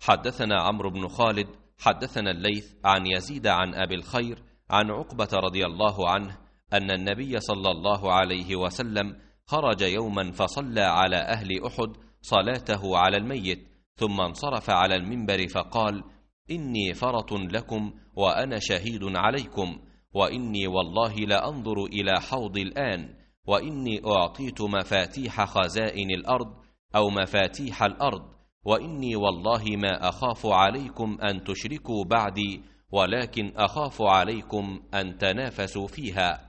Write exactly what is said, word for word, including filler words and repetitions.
حدثنا عمرو بن خالد حدثنا الليث عن يزيد عن أبي الخير عن عقبة رضي الله عنه أن النبي صلى الله عليه وسلم خرج يوما فصلى على أهل أحد صلاته على الميت، ثم انصرف على المنبر فقال: إني فرط لكم وأنا شهيد عليكم، وإني والله لأنظر إلى حوض الآن، وإني أعطيت مفاتيح خزائن الأرض أو مفاتيح الأرض، وإني والله ما أخاف عليكم أن تشركوا بعدي، ولكن أخاف عليكم أن تنافسوا فيها.